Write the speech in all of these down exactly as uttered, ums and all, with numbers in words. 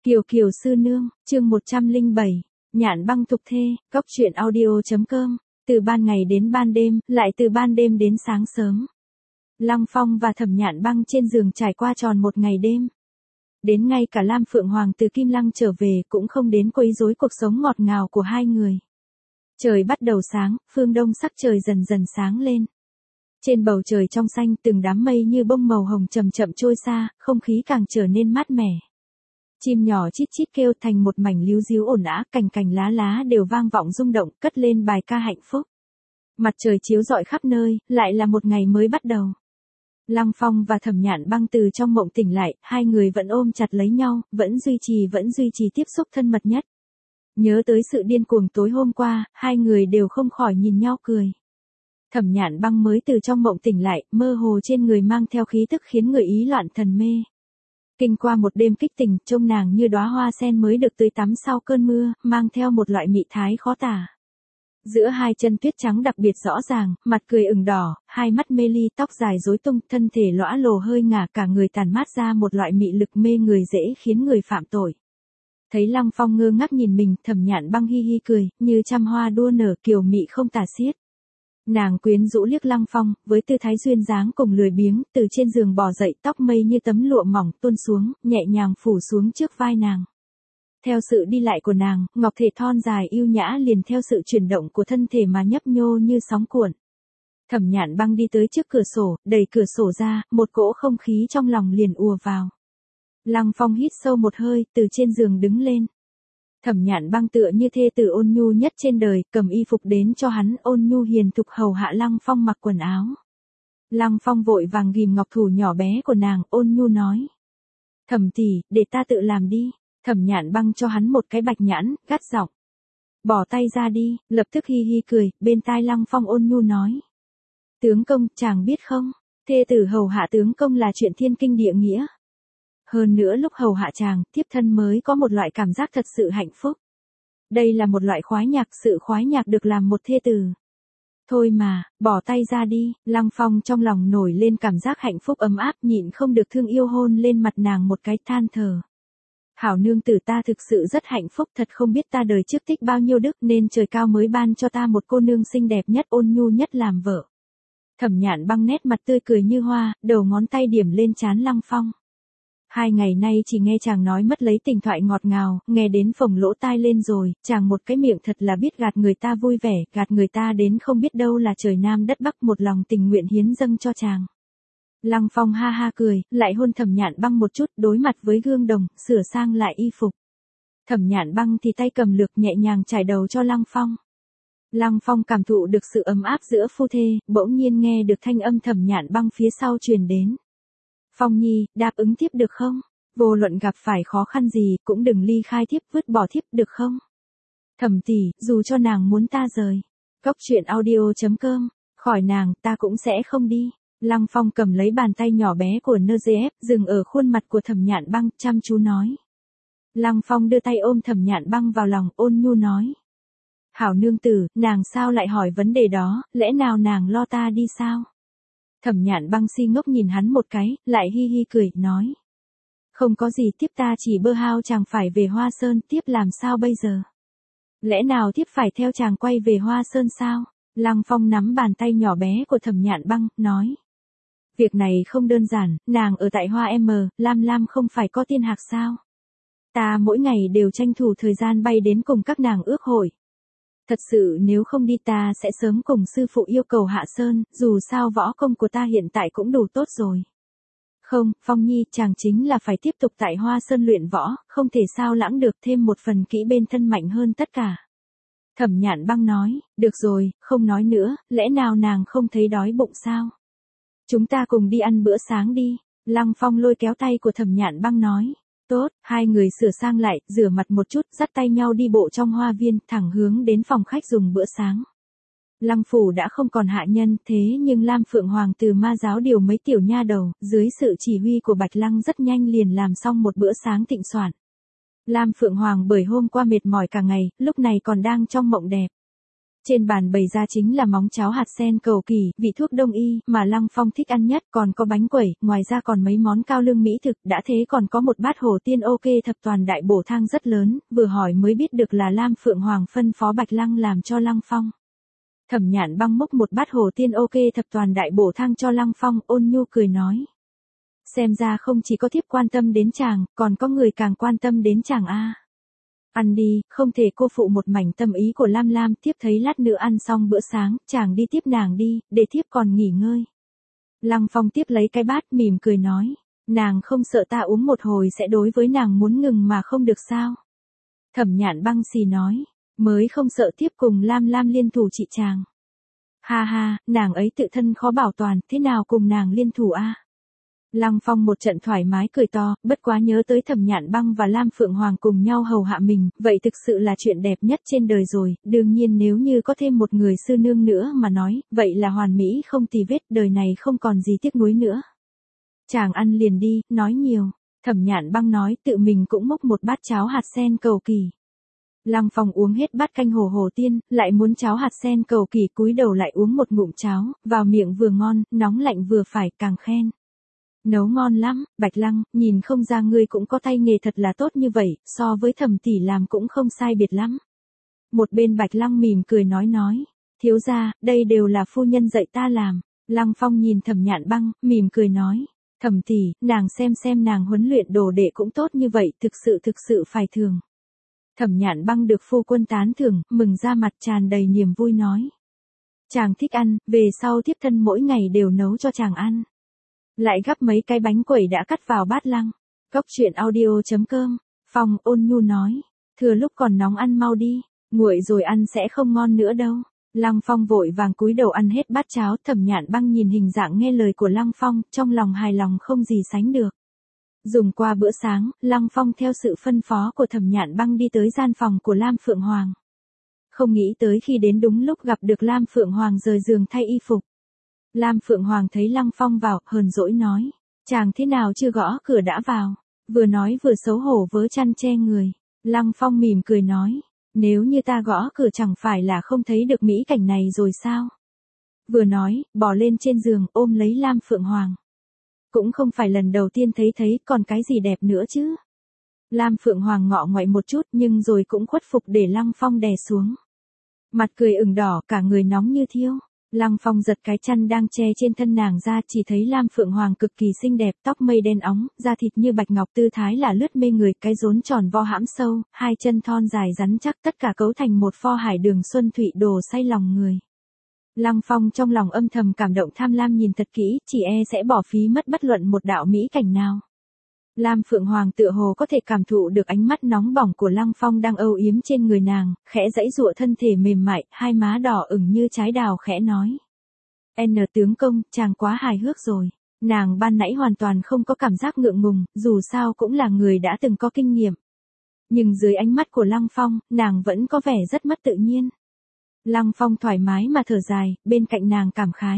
Kiều Kiều sư nương, chương một trăm lẻ bảy, Nhạn băng tục thê, cóc truyện audio.com, từ ban ngày đến ban đêm, lại từ ban đêm đến sáng sớm. Lăng Phong và Thẩm Nhạn băng trên giường trải qua tròn một ngày đêm. Đến ngay cả Lam Phượng Hoàng từ Kim Lăng trở về cũng không đến quấy rối cuộc sống ngọt ngào của hai người. Trời bắt đầu sáng, phương đông sắc trời dần dần sáng lên. Trên bầu trời trong xanh từng đám mây như bông màu hồng chậm chậm trôi xa, không khí càng trở nên mát mẻ. Chim nhỏ chít chít kêu thành một mảnh líu ríu ồn ào, cành cành lá lá đều vang vọng rung động, cất lên bài ca hạnh phúc. Mặt trời chiếu rọi khắp nơi, lại là một ngày mới bắt đầu. Lăng Phong và Thẩm Nhạn băng từ trong mộng tỉnh lại, hai người vẫn ôm chặt lấy nhau, vẫn duy trì vẫn duy trì tiếp xúc thân mật nhất. Nhớ tới sự điên cuồng tối hôm qua, hai người đều không khỏi nhìn nhau cười. Thẩm Nhạn băng mới từ trong mộng tỉnh lại, mơ hồ trên người mang theo khí tức khiến người ý loạn thần mê. Kinh qua một đêm kích tình, trông nàng như đóa hoa sen mới được tưới tắm sau cơn mưa, mang theo một loại mị thái khó tả. Giữa hai chân tuyết trắng đặc biệt rõ ràng, mặt cười ửng đỏ, hai mắt mê ly, tóc dài rối tung, thân thể lõa lồ hơi ngả, cả người tàn mát ra một loại mị lực mê người dễ khiến người phạm tội. Thấy Lăng Phong ngơ ngác nhìn mình, Thẩm Nhạn băng hi hi cười, như trăm hoa đua nở, kiều mị không tả xiết. Nàng quyến rũ liếc Lăng Phong, với tư thái duyên dáng cùng lười biếng, từ trên giường bò dậy, tóc mây như tấm lụa mỏng tuôn xuống, nhẹ nhàng phủ xuống trước vai nàng. Theo sự đi lại của nàng, ngọc thể thon dài yêu nhã liền theo sự chuyển động của thân thể mà nhấp nhô như sóng cuộn. Thẩm Nhạn băng đi tới trước cửa sổ, đẩy cửa sổ ra, một cỗ không khí trong lòng liền ùa vào. Lăng Phong hít sâu một hơi, từ trên giường đứng lên. Thẩm Nhạn băng tựa như thê tử ôn nhu nhất trên đời, cầm y phục đến cho hắn, ôn nhu hiền thục hầu hạ Lăng Phong mặc quần áo. Lăng Phong vội vàng ghim ngọc thủ nhỏ bé của nàng, ôn nhu nói: "Thẩm tỷ, để ta tự làm đi." Thẩm Nhạn băng cho hắn một cái bạch nhãn, gắt giọng: "Bỏ tay ra đi." Lập tức hi hi cười, bên tai Lăng Phong ôn nhu nói: "Tướng công, chàng biết không, thê tử hầu hạ tướng công là chuyện thiên kinh địa nghĩa. Hơn nữa lúc hầu hạ chàng, tiếp thân mới có một loại cảm giác thật sự hạnh phúc. Đây là một loại khoái nhạc, sự khoái nhạc được làm một thê tử. Thôi mà, bỏ tay ra đi." Lăng Phong trong lòng nổi lên cảm giác hạnh phúc ấm áp, nhịn không được thương yêu hôn lên mặt nàng một cái, than thở: "Hảo nương tử, ta thực sự rất hạnh phúc, thật không biết ta đời trước tích bao nhiêu đức nên trời cao mới ban cho ta một cô nương xinh đẹp nhất, ôn nhu nhất làm vợ." Thẩm Nhạn băng nét mặt tươi cười như hoa, đầu ngón tay điểm lên trán Lăng Phong. Hai ngày nay chỉ nghe chàng nói mất lấy tình thoại ngọt ngào, nghe đến phồng lỗ tai lên rồi, chàng một cái miệng thật là biết gạt người ta vui vẻ, gạt người ta đến không biết đâu là trời Nam đất Bắc, một lòng tình nguyện hiến dâng cho chàng. Lăng Phong ha ha cười, lại hôn Thẩm Nhạn băng một chút, đối mặt với gương đồng, sửa sang lại y phục. Thẩm Nhạn băng thì tay cầm lược nhẹ nhàng trải đầu cho Lăng Phong. Lăng Phong cảm thụ được sự ấm áp giữa phu thê, bỗng nhiên nghe được thanh âm Thẩm Nhạn băng phía sau truyền đến: "Phong nhi, đáp ứng tiếp được không? Vô luận gặp phải khó khăn gì, cũng đừng ly khai thiếp, vứt bỏ thiếp được không? Thẩm tỷ, dù cho nàng muốn ta rời." Cóc truyện audio.com, khỏi nàng, ta cũng sẽ không đi. Lăng Phong cầm lấy bàn tay nhỏ bé của en giê ép, dừng ở khuôn mặt của Thẩm Nhạn băng, chăm chú nói. Lăng Phong đưa tay ôm Thẩm Nhạn băng vào lòng, ôn nhu nói: "Hảo nương tử, nàng sao lại hỏi vấn đề đó, lẽ nào nàng lo ta đi sao?" Thẩm Nhạn băng si ngốc nhìn hắn một cái, lại hi hi cười, nói: "Không có gì, tiếp ta chỉ bơ hao chàng phải về Hoa Sơn, tiếp làm sao bây giờ? Lẽ nào tiếp phải theo chàng quay về Hoa Sơn sao?" Lăng Phong nắm bàn tay nhỏ bé của Thẩm Nhạn băng, nói: "Việc này không đơn giản, nàng ở tại Hoa M, Lam Lam không phải có tiên hạc sao? Ta mỗi ngày đều tranh thủ thời gian bay đến cùng các nàng ước hội. Thật sự nếu không đi ta sẽ sớm cùng sư phụ yêu cầu hạ sơn, dù sao võ công của ta hiện tại cũng đủ tốt rồi." "Không, Phong nhi, chàng chính là phải tiếp tục tại Hoa Sơn luyện võ, không thể sao lãng được, thêm một phần kỹ bên thân mạnh hơn tất cả." Thẩm Nhạn băng nói: "Được rồi, không nói nữa, lẽ nào nàng không thấy đói bụng sao? Chúng ta cùng đi ăn bữa sáng đi." Lăng Phong lôi kéo tay của Thẩm Nhạn băng nói: "Tốt." Hai người sửa sang lại, rửa mặt một chút, dắt tay nhau đi bộ trong hoa viên, thẳng hướng đến phòng khách dùng bữa sáng. Lăng phủ đã không còn hạ nhân, thế nhưng Lam Phượng Hoàng từ ma giáo điều mấy tiểu nha đầu, dưới sự chỉ huy của Bạch Lăng rất nhanh liền làm xong một bữa sáng thịnh soạn. Lam Phượng Hoàng bởi hôm qua mệt mỏi cả ngày, lúc này còn đang trong mộng đẹp. Trên bàn bày ra chính là móng cháo hạt sen cầu kỳ, vị thuốc đông y, mà Lăng Phong thích ăn nhất, còn có bánh quẩy, ngoài ra còn mấy món cao lương mỹ thực, đã thế còn có một bát hồ tiên ok thập toàn đại bổ thang rất lớn, vừa hỏi mới biết được là Lam Phượng Hoàng phân phó Bạch Lăng làm cho Lăng Phong. Thẩm Nhạn Băng múc một bát hồ tiên ok thập toàn đại bổ thang cho Lăng Phong, ôn nhu cười nói. Xem ra không chỉ có thiếp quan tâm đến chàng, còn có người càng quan tâm đến chàng a. Ăn đi, không thể cô phụ một mảnh tâm ý của Lam Lam, tiếp thấy lát nữa ăn xong bữa sáng, chàng đi tiếp nàng đi, để thiếp còn nghỉ ngơi. Lăng Phong tiếp lấy cái bát mỉm cười nói, nàng không sợ ta uống một hồi sẽ đối với nàng muốn ngừng mà không được sao. Thẩm Nhạn Băng xì nói, mới không sợ tiếp cùng Lam Lam liên thủ trị chàng. Ha ha, nàng ấy tự thân khó bảo toàn, thế nào cùng nàng liên thủ a? Lăng Phong một trận thoải mái cười to, bất quá nhớ tới Thẩm Nhạn Băng và Lam Phượng Hoàng cùng nhau hầu hạ mình, vậy thực sự là chuyện đẹp nhất trên đời rồi, đương nhiên nếu như có thêm một người sư nương nữa mà nói, vậy là hoàn mỹ không tì vết, đời này không còn gì tiếc nuối nữa. Chàng ăn liền đi, nói nhiều, Thẩm Nhạn Băng nói tự mình cũng múc một bát cháo hạt sen cầu kỳ. Lăng Phong uống hết bát canh hồ hồ tiên, lại muốn cháo hạt sen cầu kỳ, cúi đầu lại uống một ngụm cháo, vào miệng vừa ngon, nóng lạnh vừa phải, càng khen. Nấu ngon lắm, Bạch Lăng, nhìn không ra ngươi cũng có tay nghề thật là tốt như vậy, so với Thẩm tỷ làm cũng không sai biệt lắm. Một bên Bạch Lăng mỉm cười nói nói, thiếu gia, đây đều là phu nhân dạy ta làm. Lăng Phong nhìn Thẩm Nhạn Băng, mỉm cười nói, Thẩm tỷ, nàng xem xem nàng huấn luyện đồ đệ cũng tốt như vậy, thực sự thực sự phải thường. Thẩm Nhạn Băng được phu quân tán thưởng, mừng ra mặt tràn đầy niềm vui nói. Chàng thích ăn, về sau thiếp thân mỗi ngày đều nấu cho chàng ăn. Lại gắp mấy cái bánh quẩy đã cắt vào bát Lăng. Cốc truyện audio chấm com, Phong ôn nhu nói, thừa lúc còn nóng ăn mau đi, nguội rồi ăn sẽ không ngon nữa đâu. Lăng Phong vội vàng cúi đầu ăn hết bát cháo, Thẩm Nhạn Băng nhìn hình dạng nghe lời của Lăng Phong, trong lòng hài lòng không gì sánh được. Dùng qua bữa sáng, Lăng Phong theo sự phân phó của Thẩm Nhạn Băng đi tới gian phòng của Lam Phượng Hoàng. Không nghĩ tới khi đến đúng lúc gặp được Lam Phượng Hoàng rời giường thay y phục. Lam Phượng Hoàng thấy Lăng Phong vào, hờn dỗi nói, chàng thế nào chưa gõ cửa đã vào, vừa nói vừa xấu hổ vớ chăn che người. Lăng Phong mỉm cười nói, nếu như ta gõ cửa chẳng phải là không thấy được mỹ cảnh này rồi sao? Vừa nói, bò lên trên giường ôm lấy Lam Phượng Hoàng. Cũng không phải lần đầu tiên thấy thấy, còn cái gì đẹp nữa chứ? Lam Phượng Hoàng ngọ ngoại một chút nhưng rồi cũng khuất phục để Lăng Phong đè xuống. Mặt cười ửng đỏ, cả người nóng như thiêu. Lăng Phong giật cái chăn đang che trên thân nàng ra, chỉ thấy Lam Phượng Hoàng cực kỳ xinh đẹp, tóc mây đen óng, da thịt như bạch ngọc, tư thái là lướt mê người, cái rốn tròn vo hãm sâu, hai chân thon dài rắn chắc, tất cả cấu thành một pho hải đường xuân thụy đồ say lòng người. Lăng Phong trong lòng âm thầm cảm động, tham lam nhìn thật kỹ, chỉ e sẽ bỏ phí mất bất luận một đạo mỹ cảnh nào. Lam Phượng Hoàng tựa hồ có thể cảm thụ được ánh mắt nóng bỏng của Lăng Phong đang âu yếm trên người nàng, khẽ giãy giụa thân thể mềm mại, hai má đỏ ửng như trái đào khẽ nói. N tướng công, chàng quá hài hước rồi. Nàng ban nãy hoàn toàn không có cảm giác ngượng ngùng, dù sao cũng là người đã từng có kinh nghiệm. Nhưng dưới ánh mắt của Lăng Phong, nàng vẫn có vẻ rất mất tự nhiên. Lăng Phong thoải mái mà thở dài, bên cạnh nàng cảm khái.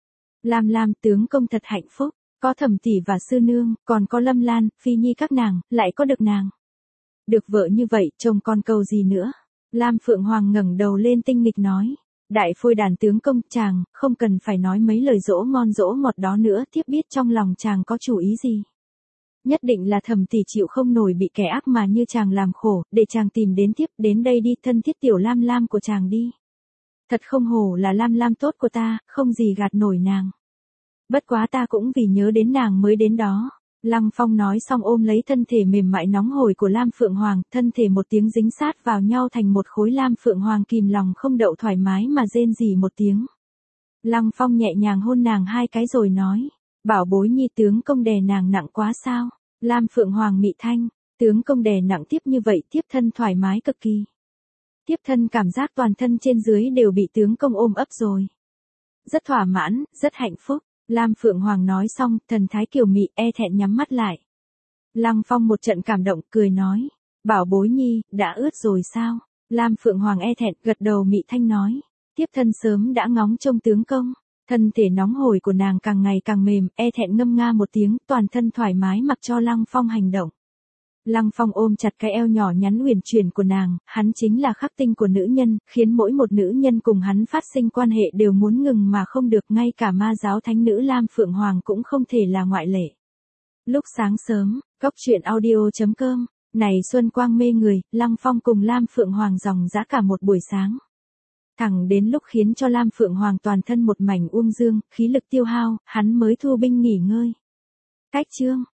Lam Lam tướng công thật hạnh phúc. Có Thẩm tỷ và sư nương, còn có Lâm Lan, Phi Nhi các nàng, lại có được nàng. Được vợ như vậy, chồng con cầu gì nữa? Lam Phượng Hoàng ngẩng đầu lên tinh nghịch nói. Đại phôi đàn tướng công, chàng, không cần phải nói mấy lời dỗ ngon dỗ ngọt đó nữa, thiếp biết trong lòng chàng có chủ ý gì. Nhất định là Thẩm tỷ chịu không nổi bị kẻ ác mà như chàng làm khổ, để chàng tìm đến thiếp, đến đây đi, thân thiết tiểu Lam Lam của chàng đi. Thật không hổ là Lam Lam tốt của ta, không gì gạt nổi nàng. Bất quá ta cũng vì nhớ đến nàng mới đến đó. Lăng Phong nói xong ôm lấy thân thể mềm mại nóng hổi của Lam Phượng Hoàng, thân thể một tiếng dính sát vào nhau thành một khối. Lam Phượng Hoàng kìm lòng không đậu thoải mái mà rên rỉ một tiếng. Lăng Phong nhẹ nhàng hôn nàng hai cái rồi nói, bảo bối nhi tướng công đè nàng nặng quá sao? Lam Phượng Hoàng mị thanh, tướng công đè nặng tiếp như vậy, tiếp thân thoải mái cực kỳ. Tiếp thân cảm giác toàn thân trên dưới đều bị tướng công ôm ấp rồi. Rất thỏa mãn, rất hạnh phúc. Lam Phượng Hoàng nói xong, thần thái kiều mị, e thẹn nhắm mắt lại. Lăng Phong một trận cảm động, cười nói, bảo bối nhi, đã ướt rồi sao? Lam Phượng Hoàng e thẹn, gật đầu mị thanh nói, tiếp thân sớm đã ngóng trông tướng công. Thân thể nóng hổi của nàng càng ngày càng mềm, e thẹn ngâm nga một tiếng, toàn thân thoải mái mặc cho Lăng Phong hành động. Lăng Phong ôm chặt cái eo nhỏ nhắn huyền chuyển của nàng, hắn chính là khắc tinh của nữ nhân, khiến mỗi một nữ nhân cùng hắn phát sinh quan hệ đều muốn ngừng mà không được, ngay cả ma giáo thánh nữ Lam Phượng Hoàng cũng không thể là ngoại lệ. Lúc sáng sớm, cốc truyện audio chấm com, này xuân quang mê người, Lăng Phong cùng Lam Phượng Hoàng dòng dã cả một buổi sáng. Thẳng đến lúc khiến cho Lam Phượng Hoàng toàn thân một mảnh uông dương, khí lực tiêu hao, hắn mới thu binh nghỉ ngơi. Cách chương